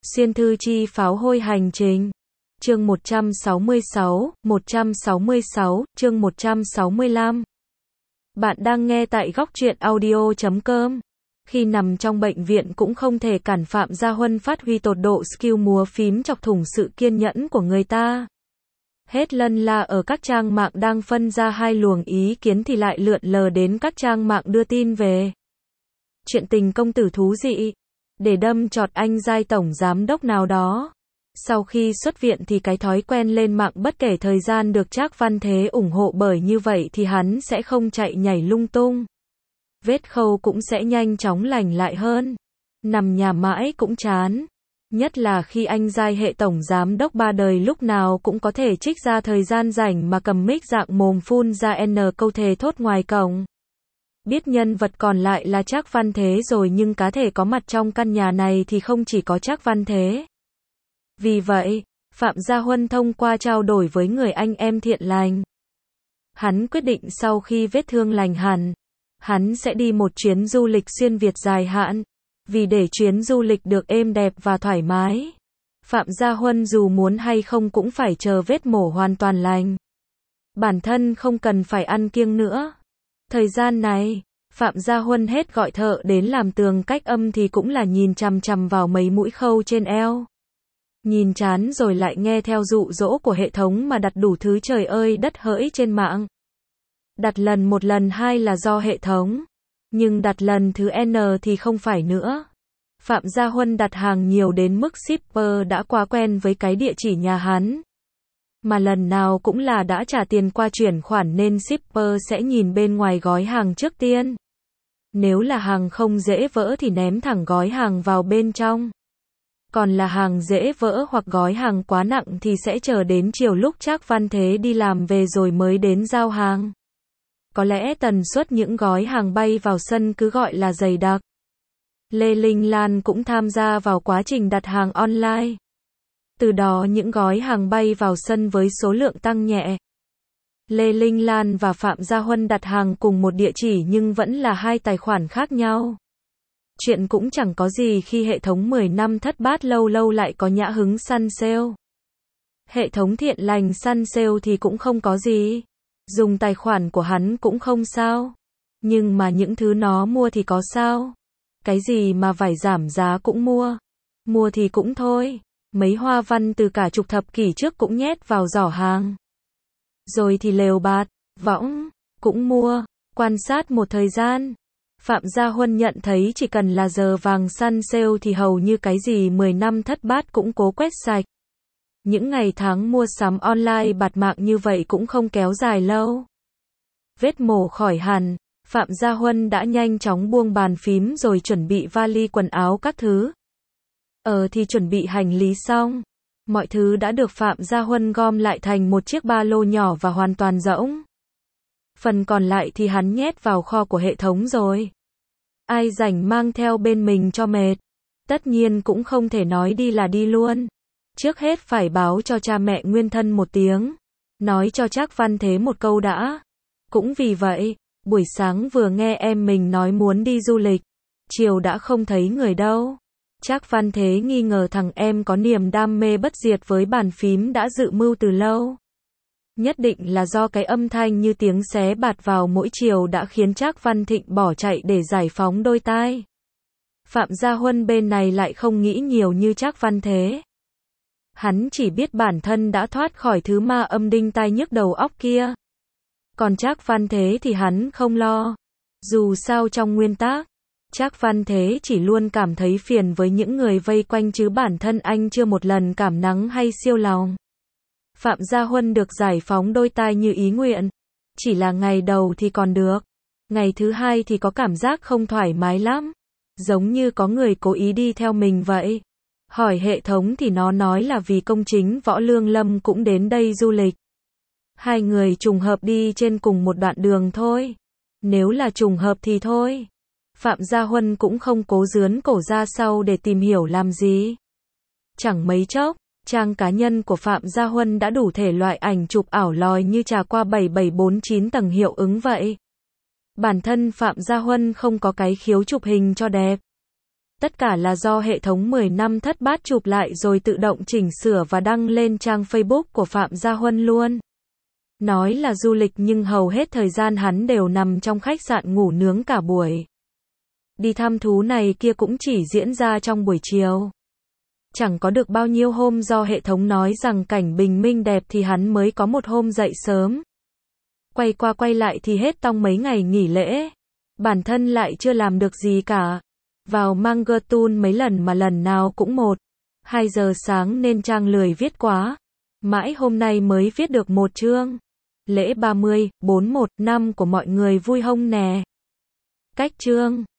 Xuyên thư chi pháo hôi hành trình. Chương 166, chương 165. Bạn đang nghe tại góc truyện audio.com. Khi nằm trong bệnh viện cũng không thể cản Phạm Gia Huân phát huy tột độ skill múa phím chọc thủng sự kiên nhẫn của người ta. Hết lân la ở các trang mạng đang phân ra hai luồng ý kiến thì lại lượn lờ đến các trang mạng đưa tin về chuyện tình công tử thú dị, để đâm chọt anh giai tổng giám đốc nào đó. Sau khi xuất viện thì cái thói quen lên mạng bất kể thời gian được Trác Văn Thế ủng hộ, bởi như vậy thì hắn sẽ không chạy nhảy lung tung. Vết khâu cũng sẽ nhanh chóng lành lại hơn. Nằm nhà mãi cũng chán. Nhất là khi anh giai hệ tổng giám đốc ba đời lúc nào cũng có thể trích ra thời gian rảnh mà cầm mic dạng mồm phun ra N câu thề thốt ngoài cổng. Biết nhân vật còn lại là Trác Văn Thế rồi, nhưng cá thể có mặt trong căn nhà này thì không chỉ có Trác Văn Thế. Vì vậy, Phạm Gia Huân thông qua trao đổi với người anh em thiện lành, hắn quyết định sau khi vết thương lành hẳn, hắn sẽ đi một chuyến du lịch xuyên Việt dài hạn. Vì để chuyến du lịch được êm đẹp và thoải mái, Phạm Gia Huân dù muốn hay không cũng phải chờ vết mổ hoàn toàn lành. Bản thân không cần phải ăn kiêng nữa. Thời gian này, Phạm Gia Huân hết gọi thợ đến làm tường cách âm thì cũng là nhìn chằm chằm vào mấy mũi khâu trên eo. Nhìn chán rồi lại nghe theo dụ dỗ của hệ thống mà đặt đủ thứ trời ơi đất hỡi trên mạng. Đặt lần một lần hai là do hệ thống, nhưng đặt lần thứ N thì không phải nữa. Phạm Gia Huân đặt hàng nhiều đến mức shipper đã quá quen với cái địa chỉ nhà hắn. Mà lần nào cũng là đã trả tiền qua chuyển khoản nên shipper sẽ nhìn bên ngoài gói hàng trước tiên. Nếu là hàng không dễ vỡ thì ném thẳng gói hàng vào bên trong. Còn là hàng dễ vỡ hoặc gói hàng quá nặng thì sẽ chờ đến chiều lúc Trác Văn Thế đi làm về rồi mới đến giao hàng. Có lẽ tần suất những gói hàng bay vào sân cứ gọi là dày đặc. Lê Linh Lan cũng tham gia vào quá trình đặt hàng online. Từ đó những gói hàng bay vào sân với số lượng tăng nhẹ. Lê Linh Lan và Phạm Gia Huân đặt hàng cùng một địa chỉ nhưng vẫn là hai tài khoản khác nhau. Chuyện cũng chẳng có gì khi hệ thống 10 năm thất bát lâu lâu lại có nhã hứng săn sale. Hệ thống thiện lành săn sale thì cũng không có gì. Dùng tài khoản của hắn cũng không sao. Nhưng mà những thứ nó mua thì có sao? Cái gì mà vải giảm giá cũng mua. Mua thì cũng thôi. Mấy hoa văn từ cả chục thập kỷ trước cũng nhét vào giỏ hàng. Rồi thì lều bạt, võng, cũng mua. Quan sát một thời gian, Phạm Gia Huân nhận thấy chỉ cần là giờ vàng săn sale thì hầu như cái gì 10 năm thất bát cũng cố quét sạch. Những ngày tháng mua sắm online bạt mạng như vậy cũng không kéo dài lâu. Vết mổ khỏi hẳn, Phạm Gia Huân đã nhanh chóng buông bàn phím rồi chuẩn bị vali quần áo các thứ. Thì chuẩn bị hành lý xong. Mọi thứ đã được Phạm Gia Huân gom lại thành một chiếc ba lô nhỏ và hoàn toàn rỗng. Phần còn lại thì hắn nhét vào kho của hệ thống rồi. Ai rảnh mang theo bên mình cho mệt. Tất nhiên cũng không thể nói đi là đi luôn. Trước hết phải báo cho cha mẹ nguyên thân một tiếng. Nói cho Trác Văn Thế một câu đã. Cũng vì vậy, buổi sáng vừa nghe em mình nói muốn đi du lịch. Chiều đã không thấy người đâu. Trác Văn Thế nghi ngờ thằng em có niềm đam mê bất diệt với bàn phím đã dự mưu từ lâu. Nhất định là do cái âm thanh như tiếng xé bạt vào mỗi chiều đã khiến Trác Văn Thịnh bỏ chạy để giải phóng đôi tai. Phạm Gia Huân bên này lại không nghĩ nhiều như Trác Văn Thế. Hắn chỉ biết bản thân đã thoát khỏi thứ ma âm đinh tai nhức đầu óc kia. Còn Trác Văn Thế thì hắn không lo. Dù sao trong nguyên tắc, Trác Văn Thế chỉ luôn cảm thấy phiền với những người vây quanh chứ bản thân anh chưa một lần cảm nắng hay siêu lòng. Phạm Gia Huân được giải phóng đôi tai như ý nguyện. Chỉ là ngày đầu thì còn được. Ngày thứ hai thì có cảm giác không thoải mái lắm. Giống như có người cố ý đi theo mình vậy. Hỏi hệ thống thì nó nói là vì công chính Võ Lương Lâm cũng đến đây du lịch. Hai người trùng hợp đi trên cùng một đoạn đường thôi. Nếu là trùng hợp thì thôi. Phạm Gia Huân cũng không cố rướn cổ ra sau để tìm hiểu làm gì. Chẳng mấy chốc, trang cá nhân của Phạm Gia Huân đã đủ thể loại ảnh chụp ảo lòi như trà qua 7749 tầng hiệu ứng vậy. Bản thân Phạm Gia Huân không có cái khiếu chụp hình cho đẹp. Tất cả là do hệ thống 10 năm thất bát chụp lại rồi tự động chỉnh sửa và đăng lên trang Facebook của Phạm Gia Huân luôn. Nói là du lịch nhưng hầu hết thời gian hắn đều nằm trong khách sạn ngủ nướng cả buổi. Đi thăm thú này kia cũng chỉ diễn ra trong buổi chiều. Chẳng có được bao nhiêu hôm do hệ thống nói rằng cảnh bình minh đẹp thì hắn mới có một hôm dậy sớm. Quay qua quay lại thì hết tong mấy ngày nghỉ lễ. Bản thân lại chưa làm được gì cả. Vào Mangertun mấy lần mà lần nào cũng 1-2 giờ sáng nên Trang lười viết quá. Mãi hôm nay mới viết được một chương. Lễ 30, 41 năm của mọi người vui hông nè. Cách chương